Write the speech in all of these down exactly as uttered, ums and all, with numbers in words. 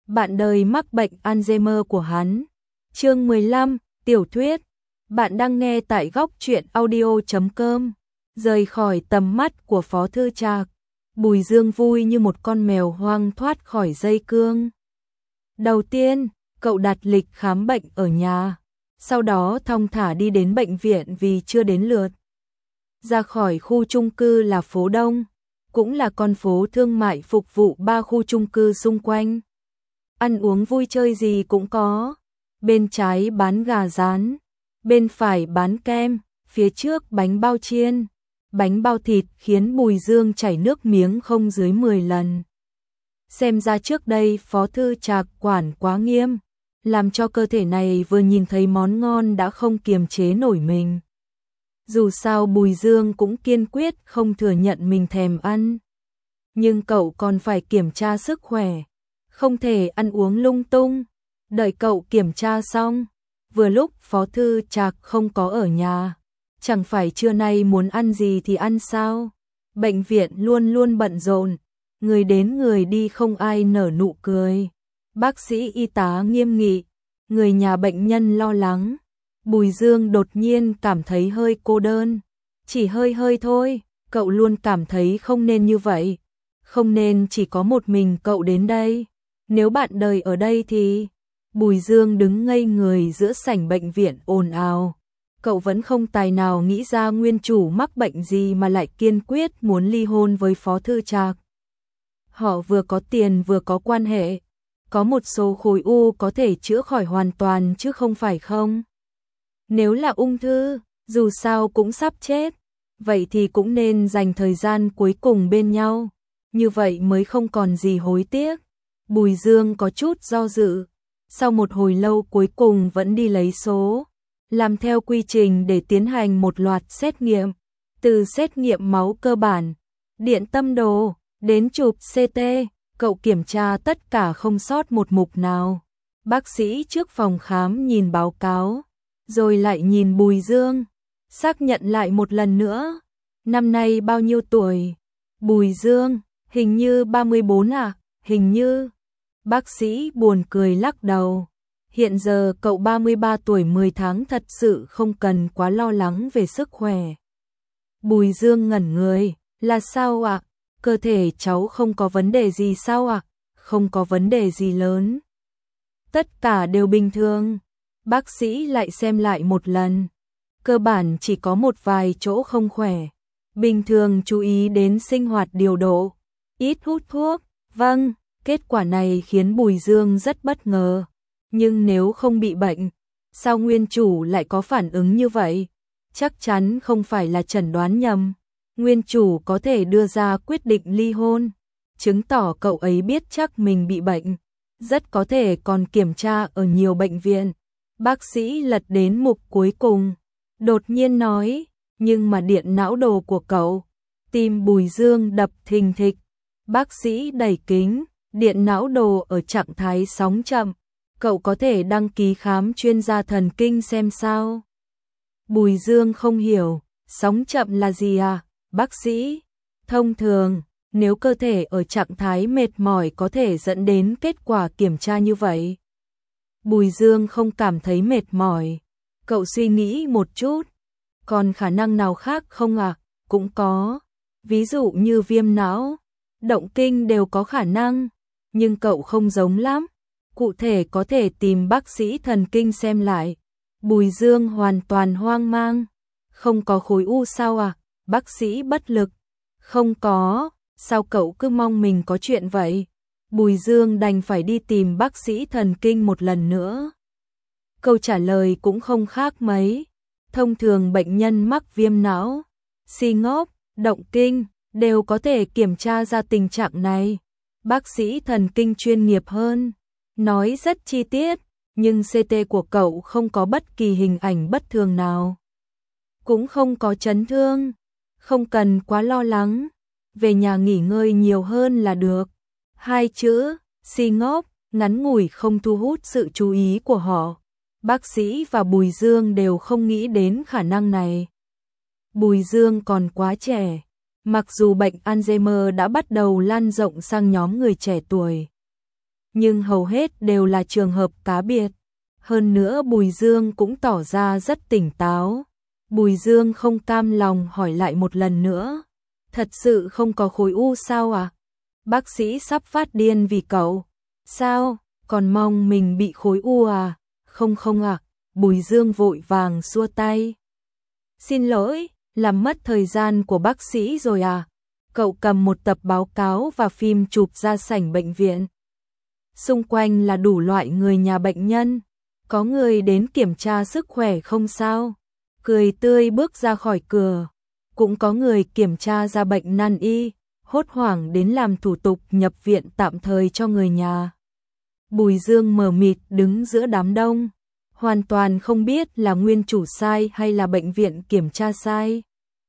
bạn đời mắc bệnh Alzheimer của hắn. Chương mười lăm, tiểu thuyết. Bạn đang nghe tại góc truyện audio chấm com. Rời khỏi tầm mắt của Phó Thư Trạc, Bùi Dương vui như một con mèo hoang thoát khỏi dây cương. Đầu tiên, cậu đặt lịch khám bệnh ở nhà, sau đó thong thả đi đến bệnh viện vì chưa đến lượt. Ra khỏi khu chung cư là phố Đông, cũng là con phố thương mại phục vụ ba khu chung cư xung quanh. Ăn uống vui chơi gì cũng có, bên trái bán gà rán, bên phải bán kem, phía trước bánh bao chiên, bánh bao thịt khiến Bùi Dương chảy nước miếng không dưới mười lần. Xem ra trước đây Phó Thư Trạc quản quá nghiêm, làm cho cơ thể này vừa nhìn thấy món ngon đã không kiềm chế nổi mình. Dù sao Bùi Dương cũng kiên quyết không thừa nhận mình thèm ăn. Nhưng cậu còn phải kiểm tra sức khỏe, không thể ăn uống lung tung. Đợi cậu kiểm tra xong, vừa lúc Phó Thư Trạc không có ở nhà, chẳng phải trưa nay muốn ăn gì thì ăn sao? Bệnh viện luôn luôn bận rộn, người đến người đi không ai nở nụ cười. Bác sĩ y tá nghiêm nghị, người nhà bệnh nhân lo lắng. Bùi Dương đột nhiên cảm thấy hơi cô đơn, chỉ hơi hơi thôi, cậu luôn cảm thấy không nên như vậy, không nên chỉ có một mình cậu đến đây. Nếu bạn đời ở đây thì... Bùi Dương đứng ngây người giữa sảnh bệnh viện ồn ào. Cậu vẫn không tài nào nghĩ ra nguyên chủ mắc bệnh gì mà lại kiên quyết muốn ly hôn với Phó Thư Trạc. Họ vừa có tiền vừa có quan hệ, có một số khối u có thể chữa khỏi hoàn toàn chứ không phải không. Nếu là ung thư, dù sao cũng sắp chết, vậy thì cũng nên dành thời gian cuối cùng bên nhau, như vậy mới không còn gì hối tiếc. Bùi Dương có chút do dự, sau một hồi lâu cuối cùng vẫn đi lấy số, làm theo quy trình để tiến hành một loạt xét nghiệm, từ xét nghiệm máu cơ bản, điện tâm đồ, đến chụp xê tê, cậu kiểm tra tất cả không sót một mục nào. Bác sĩ trước phòng khám nhìn báo cáo, rồi lại nhìn Bùi Dương, xác nhận lại một lần nữa. Năm nay bao nhiêu tuổi? Bùi Dương, hình như ba mươi bốn à, hình như. Bác sĩ buồn cười lắc đầu. Hiện giờ cậu ba mươi ba tuổi mười tháng thật sự không cần quá lo lắng về sức khỏe. Bùi Dương ngẩn người, là sao ạ? Cơ thể cháu không có vấn đề gì sao ạ? Không có vấn đề gì lớn. Tất cả đều bình thường. Bác sĩ lại xem lại một lần. Cơ bản chỉ có một vài chỗ không khỏe. Bình thường chú ý đến sinh hoạt điều độ, ít hút thuốc. Vâng, kết quả này khiến Bùi Dương rất bất ngờ. Nhưng nếu không bị bệnh, sao nguyên chủ lại có phản ứng như vậy? Chắc chắn không phải là chẩn đoán nhầm. Nguyên chủ có thể đưa ra quyết định ly hôn, chứng tỏ cậu ấy biết chắc mình bị bệnh. Rất có thể còn kiểm tra ở nhiều bệnh viện. Bác sĩ lật đến mục cuối cùng, đột nhiên nói, nhưng mà điện não đồ của cậu. Tim Bùi Dương đập thình thịch. Bác sĩ đẩy kính, điện não đồ ở trạng thái sóng chậm. Cậu có thể đăng ký khám chuyên gia thần kinh xem sao. Bùi Dương không hiểu, sóng chậm là gì à? Bác sĩ, thông thường, nếu cơ thể ở trạng thái mệt mỏi có thể dẫn đến kết quả kiểm tra như vậy. Bùi Dương không cảm thấy mệt mỏi. Cậu suy nghĩ một chút. Còn khả năng nào khác không ạ? À? Cũng có. Ví dụ như viêm não, động kinh đều có khả năng. Nhưng cậu không giống lắm. Cụ thể có thể tìm bác sĩ thần kinh xem lại. Bùi Dương hoàn toàn hoang mang. Không có khối u sao à? Bác sĩ bất lực. Không có. Sao cậu cứ mong mình có chuyện vậy? Bùi Dương đành phải đi tìm bác sĩ thần kinh một lần nữa. Câu trả lời cũng không khác mấy. Thông thường bệnh nhân mắc viêm não, si ngốc, động kinh đều có thể kiểm tra ra tình trạng này. Bác sĩ thần kinh chuyên nghiệp hơn, nói rất chi tiết, nhưng xê tê của cậu không có bất kỳ hình ảnh bất thường nào. Cũng không có chấn thương, không cần quá lo lắng, về nhà nghỉ ngơi nhiều hơn là được. Hai chữ, si ngốc, ngắn ngủi không thu hút sự chú ý của họ. Bác sĩ và Bùi Dương đều không nghĩ đến khả năng này. Bùi Dương còn quá trẻ, mặc dù bệnh Alzheimer đã bắt đầu lan rộng sang nhóm người trẻ tuổi. nhưng hầu hết đều là trường hợp cá biệt. Hơn nữa Bùi Dương cũng tỏ ra rất tỉnh táo. Bùi Dương không cam lòng hỏi lại một lần nữa. Thật sự không có khối u sao à? Bác sĩ sắp phát điên vì cậu. Sao? Còn mong mình bị khối u à? Không không ạ. À. Bùi Dương vội vàng xua tay. Xin lỗi, làm mất thời gian của bác sĩ rồi à? Cậu cầm một tập báo cáo và phim chụp ra sảnh bệnh viện. Xung quanh là đủ loại người nhà bệnh nhân. Có người đến kiểm tra sức khỏe không sao? Cười tươi bước ra khỏi cửa. Cũng có người kiểm tra ra bệnh nan y, hốt hoảng đến làm thủ tục nhập viện tạm thời cho người nhà. Bùi Dương mờ mịt đứng giữa đám đông, hoàn toàn không biết là nguyên chủ sai hay là bệnh viện kiểm tra sai.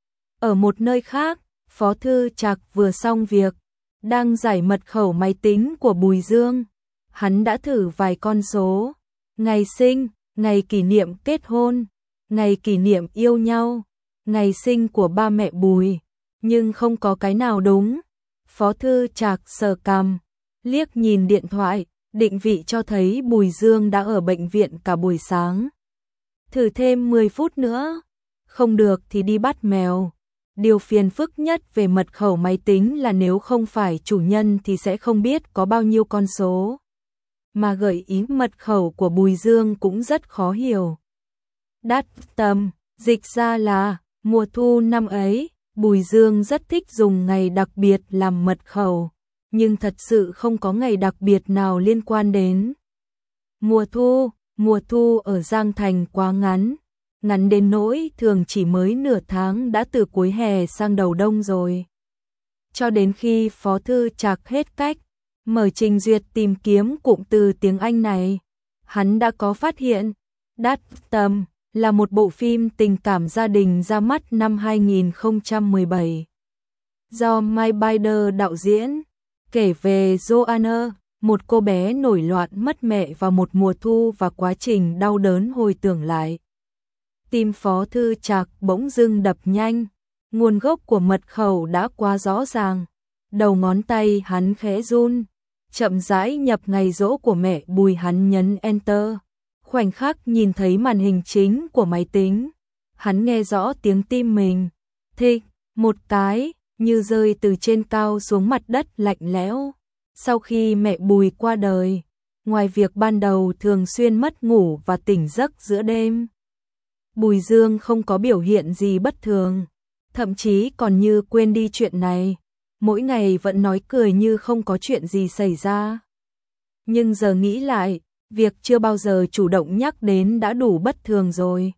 Ở một nơi khác, Phó Thư Trạc vừa xong việc, đang giải mật khẩu máy tính của Bùi Dương. Hắn đã thử vài con số, ngày sinh, ngày kỷ niệm kết hôn, ngày kỷ niệm yêu nhau, ngày sinh của ba mẹ Bùi, nhưng không có cái nào đúng. Phó Thư Trạc sờ cằm, liếc nhìn điện thoại, định vị cho thấy Bùi Dương đã ở bệnh viện cả buổi sáng. Thử thêm mười phút nữa, không được thì đi bắt mèo. Điều phiền phức nhất về mật khẩu máy tính là nếu không phải chủ nhân thì sẽ không biết có bao nhiêu con số. Mà gợi ý mật khẩu của Bùi Dương cũng rất khó hiểu. Đắt tầm, dịch ra là mùa thu năm ấy, Bùi Dương rất thích dùng ngày đặc biệt làm mật khẩu, nhưng thật sự không có ngày đặc biệt nào liên quan đến mùa thu. Mùa thu ở Giang Thành quá ngắn, ngắn đến nỗi thường chỉ mới nửa tháng đã từ cuối hè sang đầu đông rồi. Cho đến khi Phó Thư Trạc hết cách, mở trình duyệt tìm kiếm cụm từ tiếng Anh này, hắn đã có phát hiện Đắt Tầm là một bộ phim tình cảm gia đình ra mắt năm hai nghìn không trăm mười bảy. Do Mike Bider đạo diễn, kể về Joanna, một cô bé nổi loạn mất mẹ vào một mùa thu và quá trình đau đớn hồi tưởng lại. Tim Phó Thư Trạc bỗng dưng đập nhanh, nguồn gốc của mật khẩu đã quá rõ ràng. Đầu ngón tay hắn khẽ run, chậm rãi nhập ngày giỗ của mẹ Bùi, hắn nhấn Enter. Khoảnh khắc nhìn thấy màn hình chính của máy tính, hắn nghe rõ tiếng tim mình thịch một cái, như rơi từ trên cao xuống mặt đất lạnh lẽo. Sau khi mẹ Bùi qua đời, ngoài việc ban đầu thường xuyên mất ngủ và tỉnh giấc giữa đêm, Bùi Dương không có biểu hiện gì bất thường, thậm chí còn như quên đi chuyện này, mỗi ngày vẫn nói cười như không có chuyện gì xảy ra. Nhưng giờ nghĩ lại, việc chưa bao giờ chủ động nhắc đến đã đủ bất thường rồi.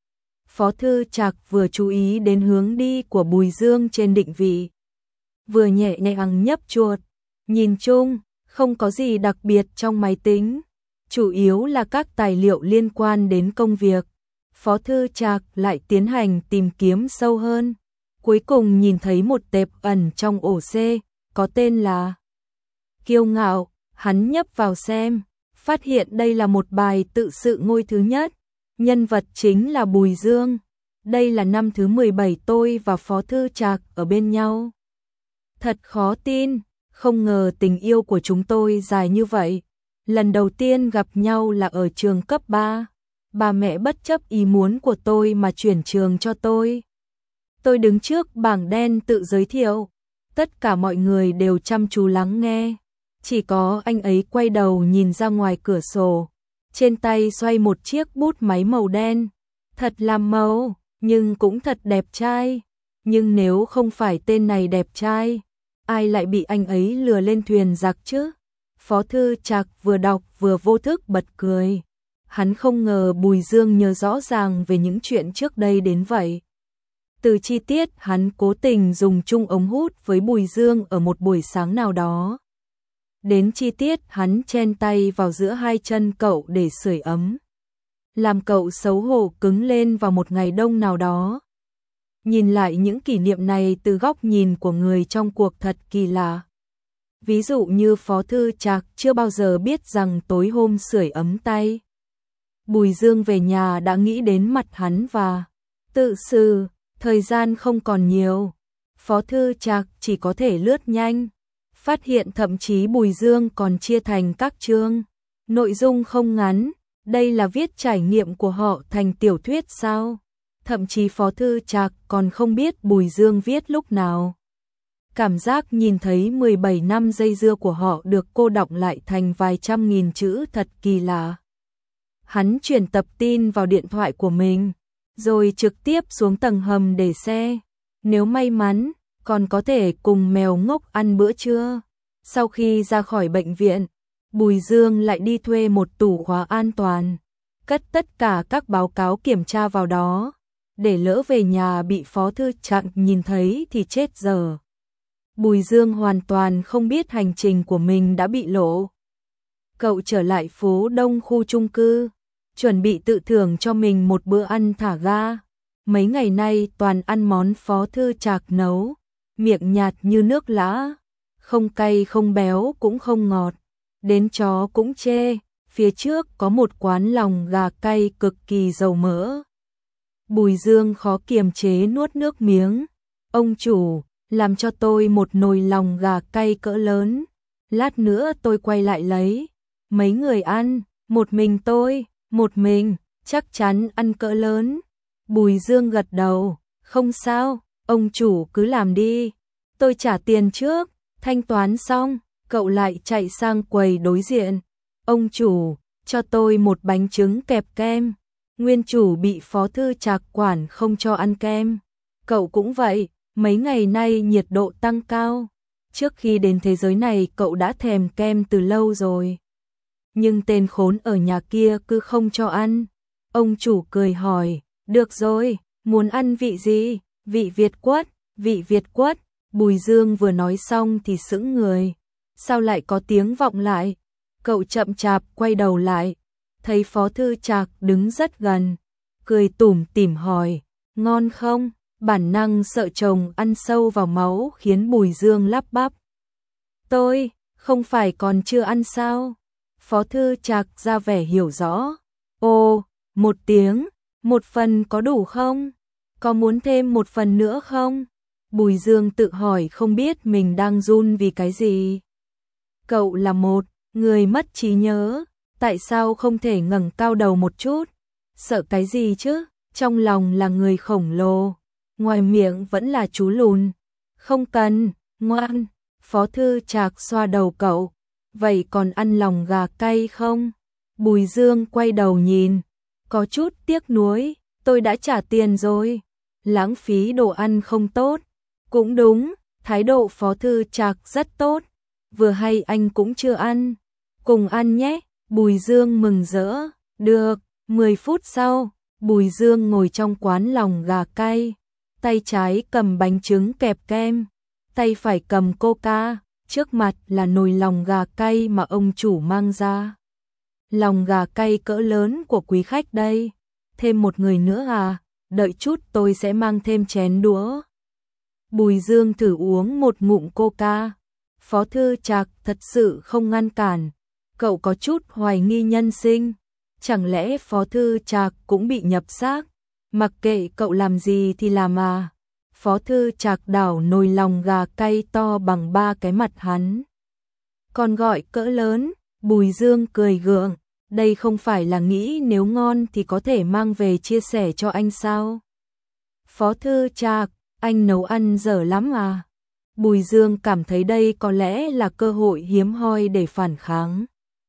Phó Thư Trạc vừa chú ý đến hướng đi của Bùi Dương trên định vị, vừa nhẹ nhàng nhấp chuột. Nhìn chung, không có gì đặc biệt trong máy tính, chủ yếu là các tài liệu liên quan đến công việc. Phó Thư Trạc lại tiến hành tìm kiếm sâu hơn, cuối cùng nhìn thấy một tệp ẩn trong ổ C, có tên là Kiêu Ngạo. Hắn nhấp vào xem, phát hiện đây là một bài tự sự ngôi thứ nhất, nhân vật chính là Bùi Dương. Đây là năm thứ mười bảy tôi và Phó Thư Trạc ở bên nhau. Thật khó tin, không ngờ tình yêu của chúng tôi dài như vậy. Lần đầu tiên gặp nhau là ở trường cấp ba. Bà mẹ bất chấp ý muốn của tôi mà chuyển trường cho tôi. Tôi đứng trước bảng đen tự giới thiệu. Tất cả mọi người đều chăm chú lắng nghe. Chỉ có anh ấy quay đầu nhìn ra ngoài cửa sổ. Trên tay xoay một chiếc bút máy màu đen. Thật làm màu, nhưng cũng thật đẹp trai. Nhưng nếu không phải tên này đẹp trai, ai lại bị anh ấy lừa lên thuyền giặc chứ? Phó Thư Trạc vừa đọc vừa vô thức bật cười. Hắn không ngờ Bùi Dương nhớ rõ ràng về những chuyện trước đây đến vậy. Từ chi tiết hắn cố tình dùng chung ống hút với Bùi Dương ở một buổi sáng nào đó, đến chi tiết hắn chen tay vào giữa hai chân cậu để sưởi ấm, làm cậu xấu hổ cứng lên vào một ngày đông nào đó. Nhìn lại những kỷ niệm này từ góc nhìn của người trong cuộc thật kỳ lạ. Ví dụ như Phó Thư Trạc chưa bao giờ biết rằng tối hôm sưởi ấm tay, Bùi Dương về nhà đã nghĩ đến mặt hắn và tự sự, thời gian không còn nhiều. Phó Thư Trạc chỉ có thể lướt nhanh. Phát hiện thậm chí Bùi Dương còn chia thành các chương, nội dung không ngắn, đây là viết trải nghiệm của họ thành tiểu thuyết sao? Thậm chí Phó Thư Trạc còn không biết Bùi Dương viết lúc nào. Cảm giác nhìn thấy mười bảy năm dây dưa của họ được cô đọng lại thành vài trăm nghìn chữ thật kỳ lạ. Hắn chuyển tập tin vào điện thoại của mình, rồi trực tiếp xuống tầng hầm để xe. Nếu may mắn, còn có thể cùng mèo ngốc ăn bữa trưa. Sau khi ra khỏi bệnh viện, Bùi Dương lại đi thuê một tủ khóa an toàn, cất tất cả các báo cáo kiểm tra vào đó, để lỡ về nhà bị Phó Thư Trạc nhìn thấy thì chết giờ. Bùi Dương hoàn toàn không biết hành trình của mình đã bị lộ. Cậu trở lại phố Đông khu chung cư, chuẩn bị tự thưởng cho mình một bữa ăn thả ga. Mấy ngày nay toàn ăn món Phó Thư Trạc nấu, miệng nhạt như nước lã, không cay không béo cũng không ngọt, đến chó cũng chê. Phía trước có một quán lòng gà cay cực kỳ dầu mỡ. Bùi Dương khó kiềm chế nuốt nước miếng. Ông chủ, làm cho tôi một nồi lòng gà cay cỡ lớn, lát nữa tôi quay lại lấy. Mấy người ăn, một mình tôi, một mình, chắc chắn ăn cỡ lớn. Bùi Dương gật đầu, không sao, ông chủ cứ làm đi, tôi trả tiền trước. Thanh toán xong, cậu lại chạy sang quầy đối diện. Ông chủ, cho tôi một bánh trứng kẹp kem. Nguyên chủ bị Phó Thư Trạc quản không cho ăn kem. Cậu cũng vậy, mấy ngày nay nhiệt độ tăng cao. Trước khi đến thế giới này cậu đã thèm kem từ lâu rồi. Nhưng tên khốn ở nhà kia cứ không cho ăn. Ông chủ cười hỏi, được rồi, muốn ăn vị gì? Vị Việt quất, vị Việt quất. Bùi Dương vừa nói xong thì sững người. Sao lại có tiếng vọng lại? Cậu chậm chạp quay đầu lại, thấy Phó Thư Trạc đứng rất gần, cười tủm tỉm hỏi, ngon không? Bản năng sợ chồng ăn sâu vào máu khiến Bùi Dương lắp bắp. Tôi, không phải còn chưa ăn sao? Phó Thư Trạc ra vẻ hiểu rõ. Ồ, một tiếng, một phần có đủ không? Có muốn thêm một phần nữa không? Bùi Dương tự hỏi không biết mình đang run vì cái gì. Cậu là một người mất trí nhớ, tại sao không thể ngẩng cao đầu một chút? Sợ cái gì chứ? Trong lòng là người khổng lồ, ngoài miệng vẫn là chú lùn. Không cần, ngoan. Phó Thư Trạc xoa đầu cậu. Vậy còn ăn lòng gà cay không? Bùi Dương quay đầu nhìn, có chút tiếc nuối, tôi đã trả tiền rồi, lãng phí đồ ăn không tốt. Cũng đúng, thái độ Phó Thư Trạc rất tốt. Vừa hay anh cũng chưa ăn, cùng ăn nhé. Bùi Dương mừng rỡ. Được. Mười phút sau, Bùi Dương ngồi trong quán lòng gà cay, tay trái cầm bánh trứng kẹp kem, tay phải cầm coca, trước mặt là nồi lòng gà cay mà ông chủ mang ra. Lòng gà cay cỡ lớn của quý khách đây. Thêm một người nữa à? Đợi chút tôi sẽ mang thêm chén đũa. Bùi Dương thử uống một ngụm coca. Phó Thư Trạc thật sự không ngăn cản. Cậu có chút hoài nghi nhân sinh. Chẳng lẽ Phó Thư Trạc cũng bị nhập xác? Mặc kệ cậu làm gì thì làm à. Phó Thư Trạc đảo nồi lòng gà cay to bằng ba cái mặt hắn. Còn gọi cỡ lớn. Bùi Dương cười gượng. Đây không phải là nghĩ nếu ngon thì có thể mang về chia sẻ cho anh sao? Phó Thư Trạc, anh nấu ăn dở lắm à? Bùi Dương cảm thấy đây có lẽ là cơ hội hiếm hoi để phản kháng.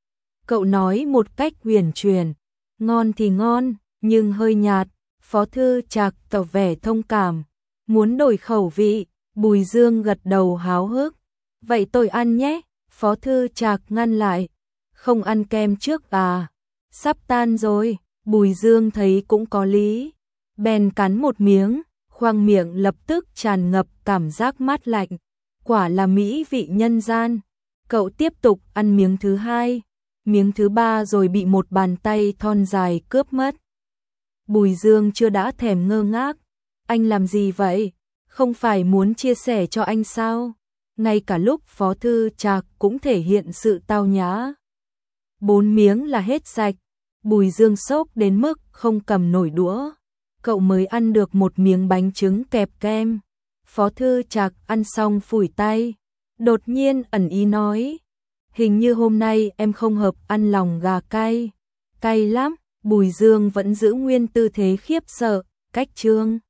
Cậu nói một cách huyền chuyển, ngon thì ngon, nhưng hơi nhạt. Phó Thư Trạc tỏ vẻ thông cảm, muốn đổi khẩu vị. Bùi Dương gật đầu háo hức. Vậy tôi ăn nhé. Phó Thư Trạc ngăn lại. Không ăn kem trước à? Sắp tan rồi. Bùi Dương thấy cũng có lý, bèn cắn một miếng, khoang miệng lập tức tràn ngập cảm giác mát lạnh. Quả là mỹ vị nhân gian. Cậu tiếp tục ăn miếng thứ hai, miếng thứ ba rồi bị một bàn tay thon dài cướp mất. Bùi Dương chưa đã thèm ngơ ngác. Anh làm gì vậy? Không phải muốn chia sẻ cho anh sao? Ngay cả lúc Phó Thư Trạc cũng thể hiện sự tao nhã. Bốn miếng là hết sạch. Bùi Dương sốc đến mức không cầm nổi đũa. Cậu mới ăn được một miếng bánh trứng kẹp kem. Phó Thư Trạc ăn xong phủi tay. Đột nhiên ẩn ý nói, hình như hôm nay em không hợp ăn lòng gà cay. Cay lắm, Bùi Dương vẫn giữ nguyên tư thế khiếp sợ, cách Trương